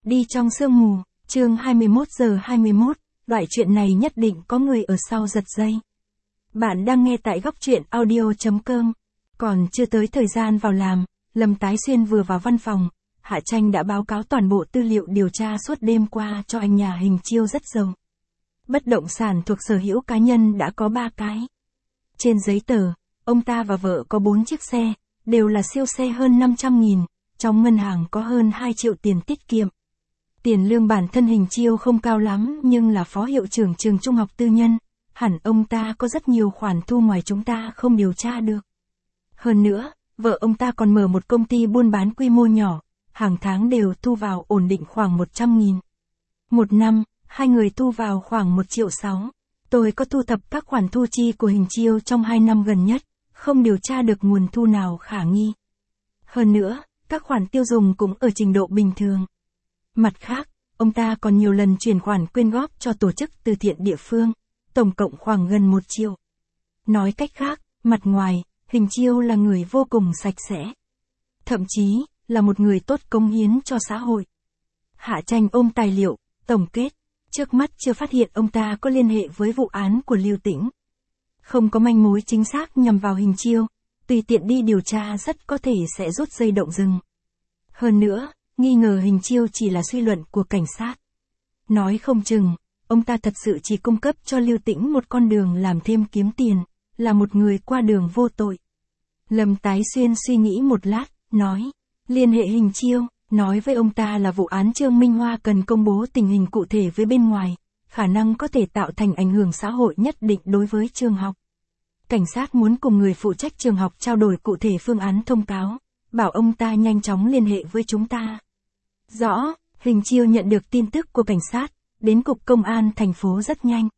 Đi trong sương mù, chương 21:21, loại chuyện này nhất định có người ở sau giật dây. Bạn đang nghe tại góc truyện audio.com. Còn chưa tới thời gian vào làm, Lâm Tái Xuyên vừa vào văn phòng, Hạ Tranh đã báo cáo toàn bộ tư liệu điều tra suốt đêm qua cho anh nhà Hình Chiêu rất giàu. Bất động sản thuộc sở hữu cá nhân đã có 3 cái. Trên giấy tờ, ông ta và vợ có 4 chiếc xe, đều là siêu xe hơn 500.000, trong ngân hàng có hơn 2 triệu tiền tiết kiệm. Tiền lương bản thân Hình Chiêu không cao lắm nhưng là phó hiệu trưởng trường trung học tư nhân, hẳn ông ta có rất nhiều khoản thu ngoài chúng ta không điều tra được. Hơn nữa, vợ ông ta còn mở một công ty buôn bán quy mô nhỏ, hàng tháng đều thu vào ổn định khoảng 100.000. Một năm, hai người thu vào khoảng 1,6 triệu. Tôi có thu thập các khoản thu chi của Hình Chiêu trong 2 năm gần nhất, không điều tra được nguồn thu nào khả nghi. Hơn nữa, các khoản tiêu dùng cũng ở trình độ bình thường. Mặt khác, ông ta còn nhiều lần chuyển khoản quyên góp cho tổ chức từ thiện địa phương, tổng cộng khoảng gần 1 triệu. Nói cách khác, mặt ngoài, Hình Chiêu là người vô cùng sạch sẽ. Thậm chí, là một người tốt cống hiến cho xã hội. Hạ Tranh ôm tài liệu, tổng kết, trước mắt chưa phát hiện ông ta có liên hệ với vụ án của Lưu Tĩnh. Không có manh mối chính xác nhằm vào Hình Chiêu, tùy tiện đi điều tra rất có thể sẽ rút dây động rừng. Hơn nữa, nghi ngờ Hình Chiêu chỉ là suy luận của cảnh sát. Nói không chừng, ông ta thật sự chỉ cung cấp cho Lưu Tĩnh một con đường làm thêm kiếm tiền, là một người qua đường vô tội. Lâm Tái Xuyên suy nghĩ một lát, nói, liên hệ Hình Chiêu, nói với ông ta là vụ án Trương Minh Hoa cần công bố tình hình cụ thể với bên ngoài, khả năng có thể tạo thành ảnh hưởng xã hội nhất định đối với trường học. Cảnh sát muốn cùng người phụ trách trường học trao đổi cụ thể phương án thông cáo, bảo ông ta nhanh chóng liên hệ với chúng ta. Rõ, Hình Chiêu nhận được tin tức của cảnh sát, đến cục công an thành phố rất nhanh.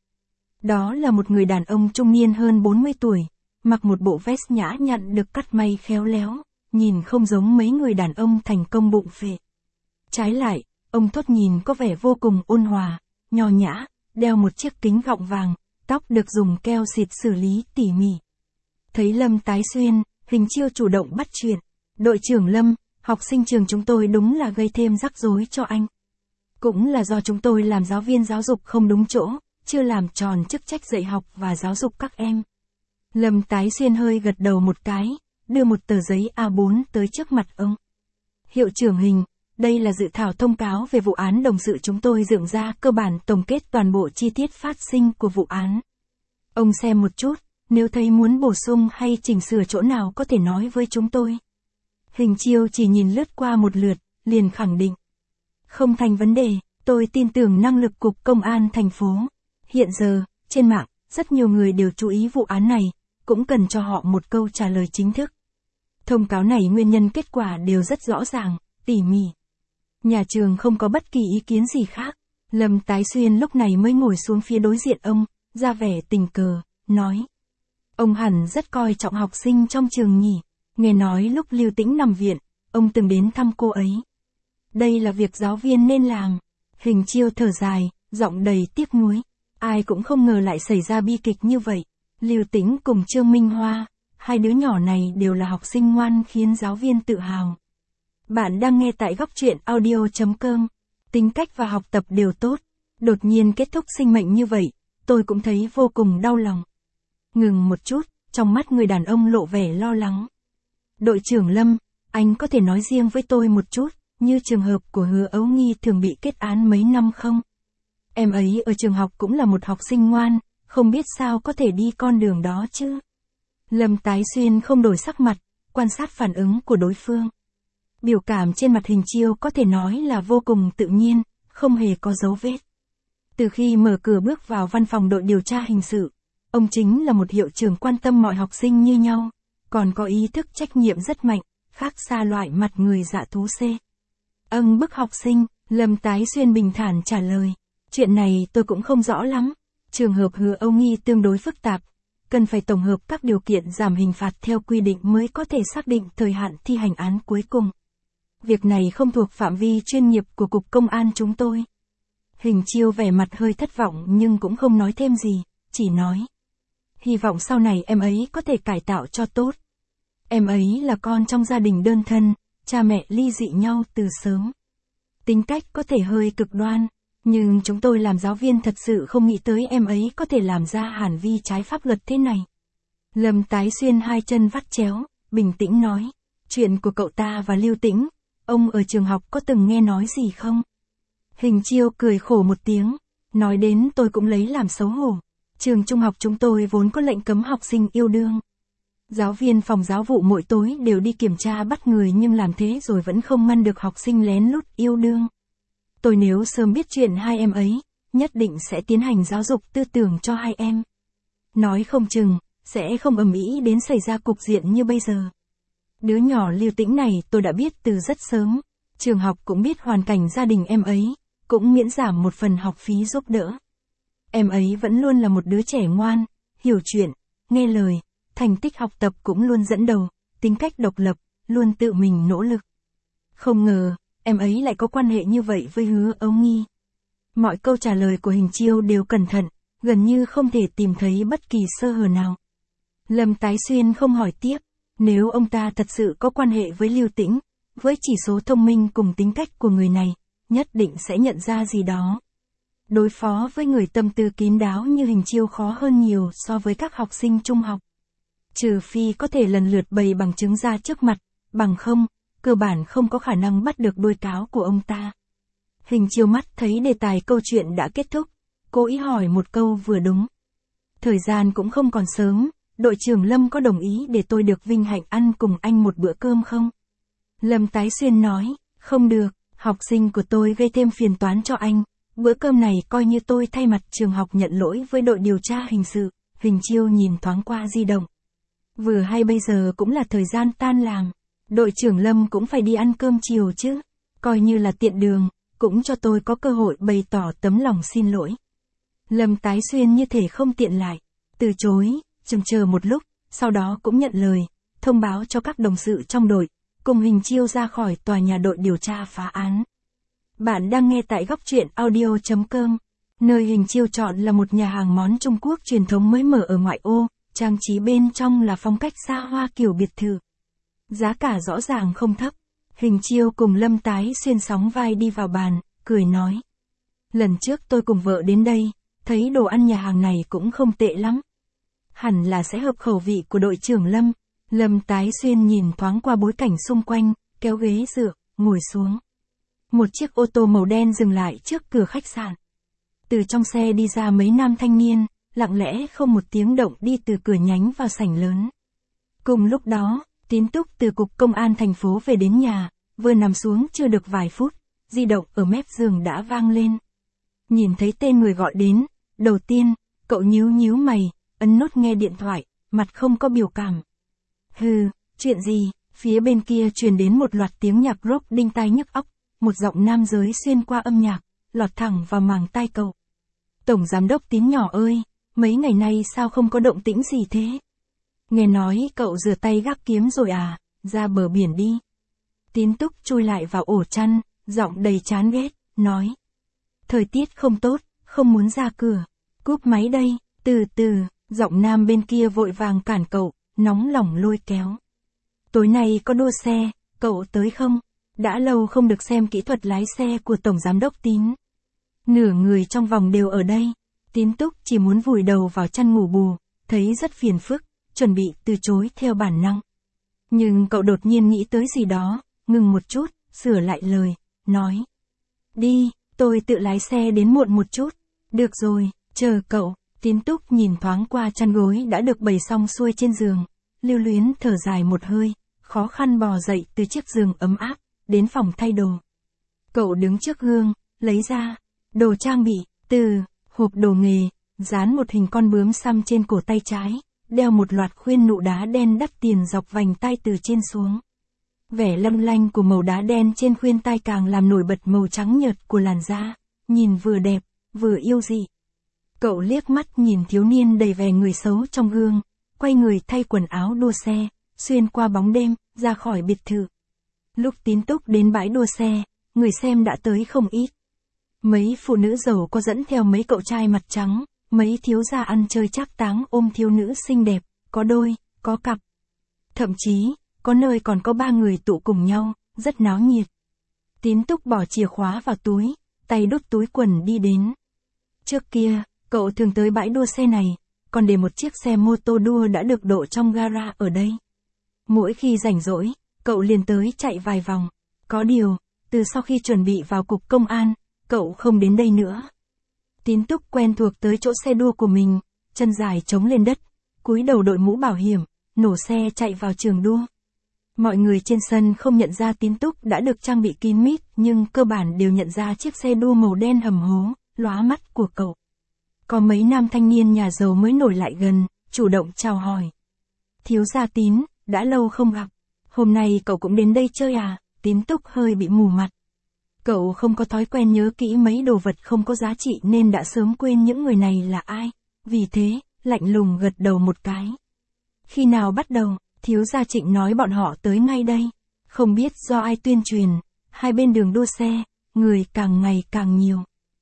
Đó là một người đàn ông trung niên hơn 40 tuổi, mặc một bộ vest nhã nhặn được cắt may khéo léo, nhìn không giống mấy người đàn ông thành công bụng phệ. Trái lại, ông thốt nhìn có vẻ vô cùng ôn hòa, nho nhã, đeo một chiếc kính gọng vàng, tóc được dùng keo xịt xử lý tỉ mỉ. Thấy Lâm Tái Xuyên, Hình Chiêu chủ động bắt chuyện. Đội trưởng Lâm, học sinh trường chúng tôi đúng là gây thêm rắc rối cho anh. Cũng là do chúng tôi làm giáo viên giáo dục không đúng chỗ, chưa làm tròn chức trách dạy học và giáo dục các em. Lâm Tái Xuyên hơi gật đầu một cái, đưa một tờ giấy A4 tới trước mặt ông. Hiệu trưởng Hình, đây là dự thảo thông cáo về vụ án đồng sự chúng tôi dựng ra cơ bản tổng kết toàn bộ chi tiết phát sinh của vụ án. Ông xem một chút, nếu thấy muốn bổ sung hay chỉnh sửa chỗ nào có thể nói với chúng tôi. Hình Chiêu chỉ nhìn lướt qua một lượt, liền khẳng định. Không thành vấn đề, tôi tin tưởng năng lực cục công an thành phố. Hiện giờ, trên mạng, rất nhiều người đều chú ý vụ án này, cũng cần cho họ một câu trả lời chính thức. Thông cáo này nguyên nhân kết quả đều rất rõ ràng, tỉ mỉ. Nhà trường không có bất kỳ ý kiến gì khác. Lâm Tái Xuyên lúc này mới ngồi xuống phía đối diện ông, ra vẻ tình cờ, nói. Ông hẳn rất coi trọng học sinh trong trường nhỉ. Nghe nói lúc Lưu Tĩnh nằm viện, ông từng đến thăm cô ấy. Đây là việc giáo viên nên làm. Hình Chiêu thở dài, giọng đầy tiếc nuối. Ai cũng không ngờ lại xảy ra bi kịch như vậy. Lưu Tĩnh cùng Trương Minh Hoa, hai đứa nhỏ này đều là học sinh ngoan khiến giáo viên tự hào. Bạn đang nghe tại góc truyện audio.com. Tính cách và học tập đều tốt. Đột nhiên kết thúc sinh mệnh như vậy, tôi cũng thấy vô cùng đau lòng. Ngừng một chút, trong mắt người đàn ông lộ vẻ lo lắng. Đội trưởng Lâm, anh có thể nói riêng với tôi một chút, như trường hợp của Hứa Ấu Nghi thường bị kết án mấy năm không? Em ấy ở trường học cũng là một học sinh ngoan, không biết sao có thể đi con đường đó chứ? Lâm Tái Xuyên không đổi sắc mặt, quan sát phản ứng của đối phương. Biểu cảm trên mặt Hình Chiêu có thể nói là vô cùng tự nhiên, không hề có dấu vết. Từ khi mở cửa bước vào văn phòng đội điều tra hình sự, ông chính là một hiệu trưởng quan tâm mọi học sinh như nhau, còn có ý thức trách nhiệm rất mạnh, khác xa loại mặt người dạ thú C. Bức học sinh, Lâm Tái Xuyên bình thản trả lời. Chuyện này tôi cũng không rõ lắm. Trường hợp Hứa Âu Nghi tương đối phức tạp, cần phải tổng hợp các điều kiện giảm hình phạt theo quy định mới có thể xác định thời hạn thi hành án cuối cùng. Việc này không thuộc phạm vi chuyên nghiệp của cục công an chúng tôi. Hình Chiêu vẻ mặt hơi thất vọng nhưng cũng không nói thêm gì, chỉ nói. Hy vọng sau này em ấy có thể cải tạo cho tốt. Em ấy là con trong gia đình đơn thân, cha mẹ ly dị nhau từ sớm. Tính cách có thể hơi cực đoan, nhưng chúng tôi làm giáo viên thật sự không nghĩ tới em ấy có thể làm ra hành vi trái pháp luật thế này. Lâm Tái Xuyên hai chân vắt chéo, bình tĩnh nói. Chuyện của cậu ta và Lưu Tĩnh, ông ở trường học có từng nghe nói gì không? Hình Chiêu cười khổ một tiếng, nói đến tôi cũng lấy làm xấu hổ. Trường trung học chúng tôi vốn có lệnh cấm học sinh yêu đương. Giáo viên phòng giáo vụ mỗi tối đều đi kiểm tra bắt người nhưng làm thế rồi vẫn không ngăn được học sinh lén lút yêu đương. Tôi nếu sớm biết chuyện hai em ấy, nhất định sẽ tiến hành giáo dục tư tưởng cho hai em. Nói không chừng, sẽ không ầm ĩ đến xảy ra cục diện như bây giờ. Đứa nhỏ Lưu Tĩnh này tôi đã biết từ rất sớm, trường học cũng biết hoàn cảnh gia đình em ấy, cũng miễn giảm một phần học phí giúp đỡ. Em ấy vẫn luôn là một đứa trẻ ngoan, hiểu chuyện, nghe lời, thành tích học tập cũng luôn dẫn đầu, tính cách độc lập, luôn tự mình nỗ lực. Không ngờ, em ấy lại có quan hệ như vậy với Hứa Âu Nghi. Mọi câu trả lời của Hình Chiêu đều cẩn thận, gần như không thể tìm thấy bất kỳ sơ hở nào. Lâm Tái Xuyên không hỏi tiếp, nếu ông ta thật sự có quan hệ với Lưu Tĩnh, với chỉ số thông minh cùng tính cách của người này, nhất định sẽ nhận ra gì đó. Đối phó với người tâm tư kín đáo như Hình Chiêu khó hơn nhiều so với các học sinh trung học. Trừ phi có thể lần lượt bày bằng chứng ra trước mặt, bằng không, cơ bản không có khả năng bắt được đuôi cáo của ông ta. Hình Chiêu mắt thấy đề tài câu chuyện đã kết thúc, cố ý hỏi một câu vừa đúng. Thời gian cũng không còn sớm, đội trưởng Lâm có đồng ý để tôi được vinh hạnh ăn cùng anh một bữa cơm không? Lâm Tái Xuyên nói, không được, học sinh của tôi gây thêm phiền toán cho anh, bữa cơm này coi như tôi thay mặt trường học nhận lỗi với đội điều tra hình sự. Hình Chiêu nhìn thoáng qua di động. Vừa hay bây giờ cũng là thời gian tan làm, đội trưởng Lâm cũng phải đi ăn cơm chiều chứ, coi như là tiện đường, cũng cho tôi có cơ hội bày tỏ tấm lòng xin lỗi. Lâm Tái Xuyên như thể không tiện lại, từ chối, chừng chờ một lúc, sau đó cũng nhận lời, thông báo cho các đồng sự trong đội, cùng Hình Chiêu ra khỏi tòa nhà đội điều tra phá án. Bạn đang nghe tại góc truyện audio.com, nơi Hình Chiêu chọn là một nhà hàng món Trung Quốc truyền thống mới mở ở ngoại ô, trang trí bên trong là phong cách xa hoa kiểu biệt thự. Giá cả rõ ràng không thấp. Hình Chiêu cùng Lâm Tái Xuyên sóng vai đi vào bàn, cười nói. Lần trước tôi cùng vợ đến đây, thấy đồ ăn nhà hàng này cũng không tệ lắm. Hẳn là sẽ hợp khẩu vị của đội trưởng Lâm. Lâm Tái Xuyên nhìn thoáng qua bối cảnh xung quanh, kéo ghế dựa, ngồi xuống. Một chiếc ô tô màu đen dừng lại trước cửa khách sạn. Từ trong xe đi ra mấy nam thanh niên, lặng lẽ không một tiếng động đi từ cửa nhánh vào sảnh lớn. Cùng lúc đó, Tín Túc từ cục công an thành phố về đến nhà, vừa nằm xuống chưa được vài phút, di động ở mép giường đã vang lên. Nhìn thấy tên người gọi đến, đầu tiên, cậu nhíu nhíu mày, ấn nút nghe điện thoại, mặt không có biểu cảm. Hừ, chuyện gì? Phía bên kia truyền đến một loạt tiếng nhạc rock đinh tai nhức óc, một giọng nam giới xuyên qua âm nhạc, lọt thẳng vào màng tai cậu. Tổng giám đốc Tín nhỏ ơi, mấy ngày nay sao không có động tĩnh gì thế? Nghe nói cậu rửa tay gác kiếm rồi à, ra bờ biển đi. Tín Túc chui lại vào ổ chăn, giọng đầy chán ghét, nói. Thời tiết không tốt, không muốn ra cửa. Cúp máy đây, từ từ, giọng nam bên kia vội vàng cản cậu, nóng lòng lôi kéo. Tối nay có đua xe, cậu tới không? Đã lâu không được xem kỹ thuật lái xe của Tổng Giám đốc Tín. Nửa người trong vòng đều ở đây. Tín Túc chỉ muốn vùi đầu vào chăn ngủ bù, thấy rất phiền phức, chuẩn bị từ chối theo bản năng. Nhưng cậu đột nhiên nghĩ tới gì đó, ngừng một chút, sửa lại lời, nói. Đi, tôi tự lái xe đến muộn một chút. Được rồi, chờ cậu. Tín Túc nhìn thoáng qua chăn gối đã được bày xong xuôi trên giường, lưu luyến thở dài một hơi, khó khăn bò dậy từ chiếc giường ấm áp, đến phòng thay đồ. Cậu đứng trước gương, lấy ra, đồ trang bị, từ hộp đồ nghề, dán một hình con bướm xăm trên cổ tay trái, đeo một loạt khuyên nụ đá đen đắt tiền dọc vành tai từ trên xuống. Vẻ lâm lanh của màu đá đen trên khuyên tai càng làm nổi bật màu trắng nhợt của làn da, nhìn vừa đẹp, vừa yêu dị. Cậu liếc mắt nhìn thiếu niên đầy vẻ người xấu trong gương, quay người thay quần áo đua xe, xuyên qua bóng đêm, ra khỏi biệt thự. Lúc Tín Túc đến bãi đua xe, người xem đã tới không ít. Mấy phụ nữ giàu có dẫn theo mấy cậu trai mặt trắng, mấy thiếu gia ăn chơi trác táng ôm thiếu nữ xinh đẹp, có đôi, có cặp. Thậm chí, có nơi còn có 3 người tụ cùng nhau, rất náo nhiệt. Tín Túc bỏ chìa khóa vào túi, tay đút túi quần đi đến. Trước kia, cậu thường tới bãi đua xe này, còn để một chiếc xe mô tô đua đã được độ trong gara ở đây. Mỗi khi rảnh rỗi, cậu liền tới chạy vài vòng. Có điều, từ sau khi chuẩn bị vào cục công an, cậu không đến đây nữa. Tín Túc quen thuộc tới chỗ xe đua của mình, chân dài chống lên đất, cúi đầu đội mũ bảo hiểm, nổ xe chạy vào trường đua. Mọi người trên sân không nhận ra Tín Túc đã được trang bị kín mít, nhưng cơ bản đều nhận ra chiếc xe đua màu đen hầm hố, lóa mắt của cậu. Có mấy nam thanh niên nhà giàu mới nổi lại gần, chủ động chào hỏi. Thiếu gia Tín, đã lâu không gặp. Hôm nay cậu cũng đến đây chơi à? Tín Túc hơi bị mù mặt. Cậu không có thói quen nhớ kỹ mấy đồ vật không có giá trị nên đã sớm quên những người này là ai. Vì thế, lạnh lùng gật đầu một cái. Khi nào bắt đầu, thiếu gia Trịnh nói bọn họ tới ngay đây. Không biết do ai tuyên truyền, hai bên đường đua xe, người càng ngày càng nhiều.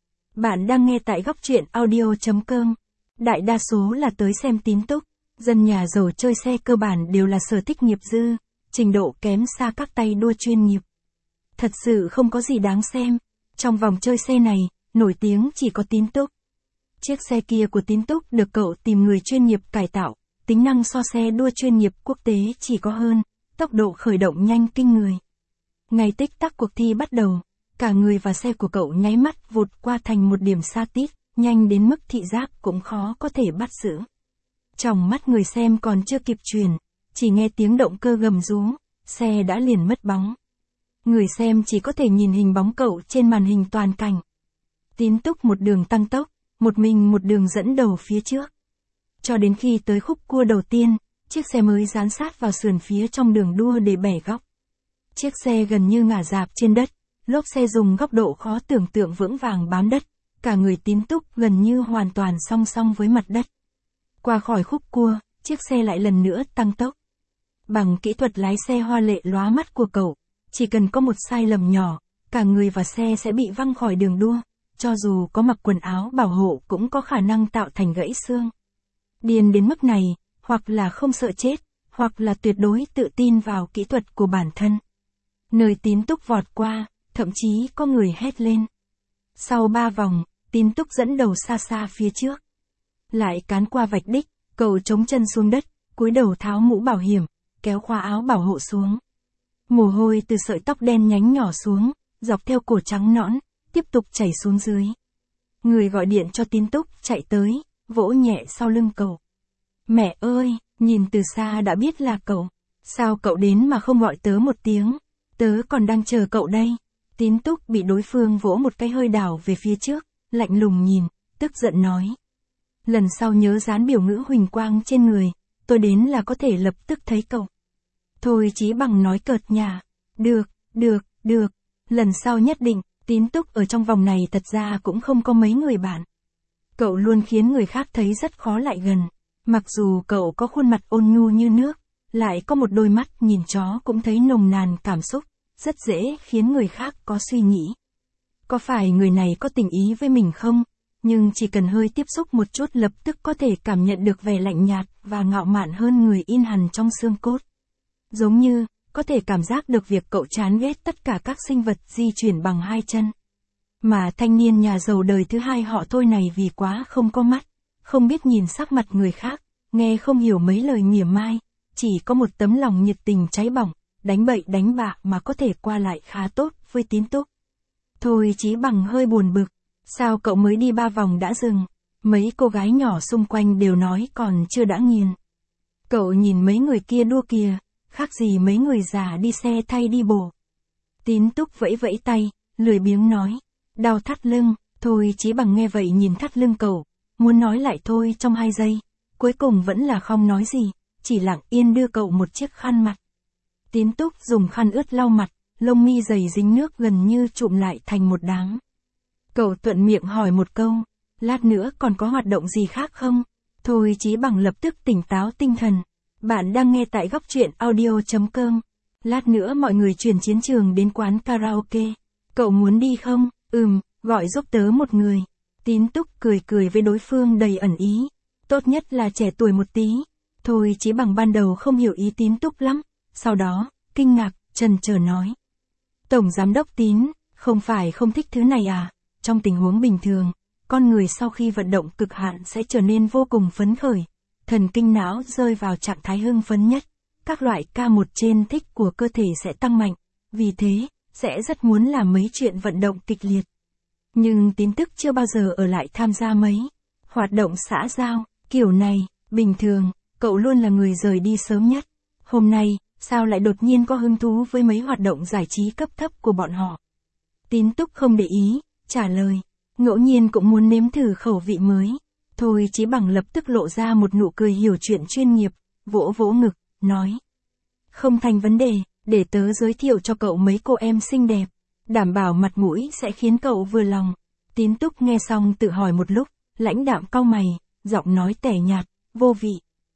Bạn đang nghe tại góc truyện audio.com. Đại đa số là tới xem Tín Túc. Dân nhà giàu chơi xe cơ bản đều là sở thích nghiệp dư, trình độ kém xa các tay đua chuyên nghiệp. Thật sự không có gì đáng xem. Trong vòng chơi xe này, nổi tiếng chỉ có Tín Túc. Chiếc xe kia của Tín Túc được cậu tìm người chuyên nghiệp cải tạo, tính năng so xe đua chuyên nghiệp quốc tế chỉ có hơn, tốc độ khởi động nhanh kinh người. Ngay tích tắc cuộc thi bắt đầu, cả người và xe của cậu nháy mắt vụt qua thành một điểm xa tít, nhanh đến mức thị giác cũng khó có thể bắt giữ. Trong mắt người xem còn chưa kịp chuyển, chỉ nghe tiếng động cơ gầm rú, xe đã liền mất bóng. Người xem chỉ có thể nhìn hình bóng cậu trên màn hình toàn cảnh. Tín Túc một đường tăng tốc, một mình một đường dẫn đầu phía trước. Cho đến khi tới khúc cua đầu tiên, chiếc xe mới dán sát vào sườn phía trong đường đua để bẻ góc. Chiếc xe gần như ngả rạp trên đất, lốp xe dùng góc độ khó tưởng tượng vững vàng bám đất, cả người Tín Túc gần như hoàn toàn song song với mặt đất. Qua khỏi khúc cua, chiếc xe lại lần nữa tăng tốc. Bằng kỹ thuật lái xe hoa lệ lóa mắt của cậu, chỉ cần có một sai lầm nhỏ, cả người và xe sẽ bị văng khỏi đường đua, cho dù có mặc quần áo bảo hộ cũng có khả năng tạo thành gãy xương. Điên đến mức này, hoặc là không sợ chết, hoặc là tuyệt đối tự tin vào kỹ thuật của bản thân. Nơi Tín Túc vọt qua, thậm chí có người hét lên. Sau 3 vòng, Tín Túc dẫn đầu xa xa phía trước. Lại cán qua vạch đích, cậu chống chân xuống đất, cúi đầu tháo mũ bảo hiểm, kéo khóa áo bảo hộ xuống. Mồ hôi từ sợi tóc đen nhánh nhỏ xuống, dọc theo cổ trắng nõn, tiếp tục chảy xuống dưới. Người gọi điện cho Tín Túc chạy tới, vỗ nhẹ sau lưng cậu. Mẹ ơi, nhìn từ xa đã biết là cậu. Sao cậu đến mà không gọi tớ một tiếng? Tớ còn đang chờ cậu đây. Tín Túc bị đối phương vỗ một cái hơi đảo về phía trước, lạnh lùng nhìn, tức giận nói. Lần sau nhớ dán biểu ngữ huỳnh quang trên người, tôi đến là có thể lập tức thấy cậu. Thôi Chí Bằng nói cợt nhả. Được. Lần sau nhất định. Tín Túc ở trong vòng này thật ra cũng không có mấy người bạn. Cậu luôn khiến người khác thấy rất khó lại gần. Mặc dù cậu có khuôn mặt ôn nhu như nước, lại có một đôi mắt nhìn chó cũng thấy nồng nàn cảm xúc, rất dễ khiến người khác có suy nghĩ. Có phải người này có tình ý với mình không? Nhưng chỉ cần hơi tiếp xúc một chút lập tức có thể cảm nhận được vẻ lạnh nhạt và ngạo mạn hơn người in hằn trong xương cốt. Giống như, có thể cảm giác được việc cậu chán ghét tất cả các sinh vật di chuyển bằng hai chân. Mà thanh niên nhà giàu đời thứ hai họ Thôi này vì quá không có mắt, không biết nhìn sắc mặt người khác, nghe không hiểu mấy lời mỉa mai, chỉ có một tấm lòng nhiệt tình cháy bỏng, đánh bậy đánh bạ mà có thể qua lại khá tốt với Tín Túc. Thôi Chí Bằng hơi buồn bực, sao cậu mới đi 3 vòng đã dừng? Mấy cô gái nhỏ xung quanh đều nói còn chưa đã nghiền. Cậu nhìn mấy người kia đua kìa, khác gì mấy người già đi xe thay đi bộ. Tín Túc vẫy vẫy tay, lười biếng nói, đau thắt lưng. Thôi Chí Bằng nghe vậy nhìn thắt lưng cậu, muốn nói lại thôi trong 2 giây, cuối cùng vẫn là không nói gì, chỉ lặng yên đưa cậu một chiếc khăn mặt. Tín Túc dùng khăn ướt lau mặt, lông mi dày dính nước gần như trụm lại thành một đám. Cậu thuận miệng hỏi một câu, lát nữa còn có hoạt động gì khác không? Thôi Chí Bằng lập tức tỉnh táo tinh thần. Bạn đang nghe tại góc truyện audio.com. Lát nữa mọi người chuyển chiến trường đến quán karaoke. Cậu muốn đi không? Gọi giúp tớ một người. Tín Túc cười với đối phương đầy ẩn ý. Tốt nhất là trẻ tuổi một tí. Thôi Chí Bằng ban đầu không hiểu ý Tín Túc lắm. Sau đó, kinh ngạc, chần chờ nói. Tổng Giám đốc Tín, không phải không thích thứ này à? Trong tình huống bình thường, con người sau khi vận động cực hạn sẽ trở nên vô cùng phấn khởi. Thần kinh não rơi vào trạng thái hưng phấn nhất. Các loại K1 trên thích của cơ thể sẽ tăng mạnh. Vì thế, sẽ rất muốn làm mấy chuyện vận động kịch liệt. Nhưng Tín tức chưa bao giờ ở lại tham gia mấy hoạt động xã giao, kiểu này, bình thường, cậu luôn là người rời đi sớm nhất. Hôm nay, sao lại đột nhiên có hứng thú với mấy hoạt động giải trí cấp thấp của bọn họ? Tín túc không để ý, trả lời, ngẫu nhiên cũng muốn nếm thử khẩu vị mới. Thôi Chí Bằng lập tức lộ ra một nụ cười hiểu chuyện chuyên nghiệp, vỗ vỗ ngực, nói. Không thành vấn đề, để tớ giới thiệu cho cậu mấy cô em xinh đẹp. Đảm bảo mặt mũi sẽ khiến cậu vừa lòng. Tín túc nghe xong tự hỏi một lúc, lãnh đạm cau mày, giọng nói tẻ nhạt, vô vị.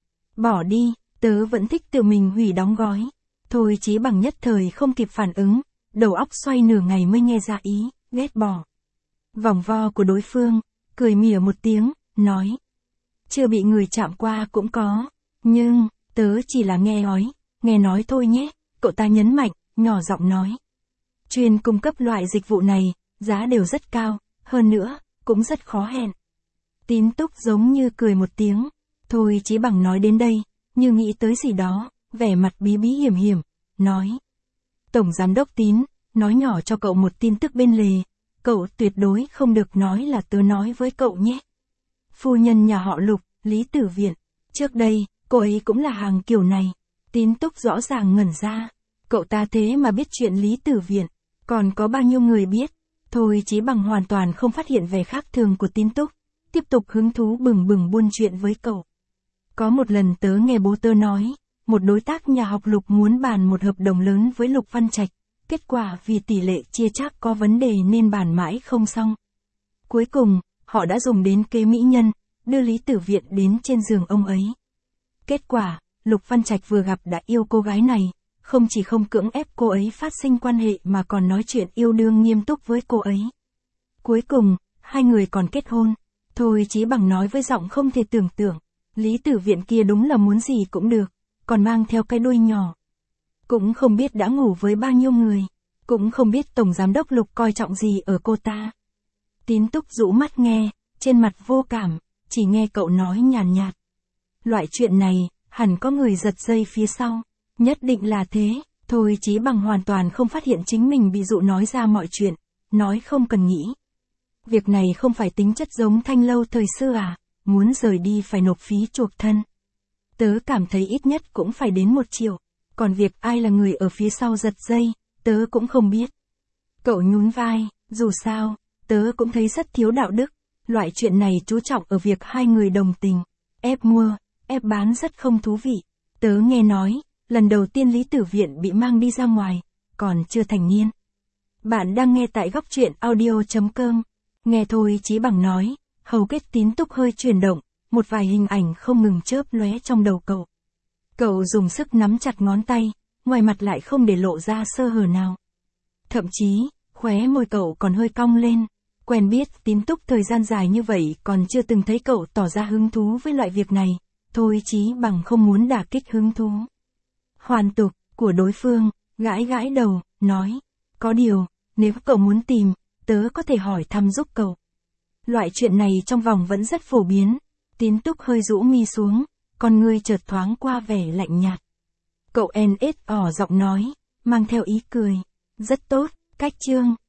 Bỏ đi, tớ vẫn thích tự mình hủy đóng gói. Thôi Chí Bằng nhất thời không kịp phản ứng, đầu óc xoay nửa ngày mới nghe ra ý, ghét bỏ. Vòng vo của đối phương, cười mỉa một tiếng, nói. Chưa bị người chạm qua cũng có, nhưng, tớ chỉ là nghe nói thôi nhé, cậu ta nhấn mạnh, nhỏ giọng nói. Chuyên cung cấp loại dịch vụ này, giá đều rất cao, hơn nữa, cũng rất khó hẹn. Tín túc giống như cười một tiếng, thôi Chí Bằng nói đến đây, như nghĩ tới gì đó, vẻ mặt bí bí hiểm hiểm, nói. Tổng Giám đốc Tín, nói nhỏ cho cậu một tin tức bên lề, cậu tuyệt đối không được nói là tớ nói với cậu nhé. Phu nhân nhà họ Lục, Lý Tử Viện, trước đây, cô ấy cũng là hàng kiểu này. Tín túc rõ ràng ngẩn ra, cậu ta thế mà biết chuyện Lý Tử Viện, còn có bao nhiêu người biết. Thôi Chí Bằng hoàn toàn không phát hiện vẻ khác thường của Tín túc, tiếp tục hứng thú bừng bừng buôn chuyện với cậu. Có một lần tớ nghe bố tớ nói, một đối tác nhà học Lục muốn bàn một hợp đồng lớn với Lục Văn Trạch, kết quả vì tỷ lệ chia chác có vấn đề nên bàn mãi không xong. Cuối cùng, họ đã dùng đến kế mỹ nhân, đưa Lý Tử Viện đến trên giường ông ấy. Kết quả, Lục Văn Trạch vừa gặp đã yêu cô gái này, không chỉ không cưỡng ép cô ấy phát sinh quan hệ mà còn nói chuyện yêu đương nghiêm túc với cô ấy. Cuối cùng, hai người còn kết hôn. Thôi Chí Bằng nói với giọng không thể tưởng tượng, Lý Tử Viện kia đúng là muốn gì cũng được, còn mang theo cái đuôi nhỏ. Cũng không biết đã ngủ với bao nhiêu người, cũng không biết Tổng Giám đốc Lục coi trọng gì ở cô ta. Tín túc rũ mắt nghe, trên mặt vô cảm, chỉ nghe cậu nói nhàn nhạt. Loại chuyện này, hẳn có người giật dây phía sau, nhất định là thế. Thôi Chí Bằng hoàn toàn không phát hiện chính mình bị dụ nói ra mọi chuyện, nói không cần nghĩ. Việc này không phải tính chất giống Thanh Lâu thời xưa à, muốn rời đi phải nộp phí chuộc thân. Tớ cảm thấy ít nhất cũng phải đến 1 triệu, còn việc ai là người ở phía sau giật dây, tớ cũng không biết. Cậu nhún vai, dù sao, tớ cũng thấy rất thiếu đạo đức, loại chuyện này chú trọng ở việc hai người đồng tình, ép mua, ép bán rất không thú vị. Tớ nghe nói, lần đầu tiên Lý Tử Viện bị mang đi ra ngoài, còn chưa thành niên. Bạn đang nghe tại góc truyện audio.com. Nghe thôi Chí Bằng nói, hầu kết Tín túc hơi chuyển động, một vài hình ảnh không ngừng chớp lóe trong đầu cậu. Cậu dùng sức nắm chặt ngón tay, ngoài mặt lại không để lộ ra sơ hở nào. Thậm chí, khóe môi cậu còn hơi cong lên. Quen biết Tín túc thời gian dài như vậy còn chưa từng thấy cậu tỏ ra hứng thú với loại việc này. Thôi Chí Bằng không muốn đả kích hứng thú hoàn tục của đối phương, gãi gãi đầu, nói. Có điều, nếu cậu muốn tìm, tớ có thể hỏi thăm giúp cậu. Loại chuyện này trong vòng vẫn rất phổ biến. Tín túc hơi rũ mi xuống, con ngươi chợt thoáng qua vẻ lạnh nhạt. Cậu NS giọng nói, mang theo ý cười. Rất tốt, cách chương.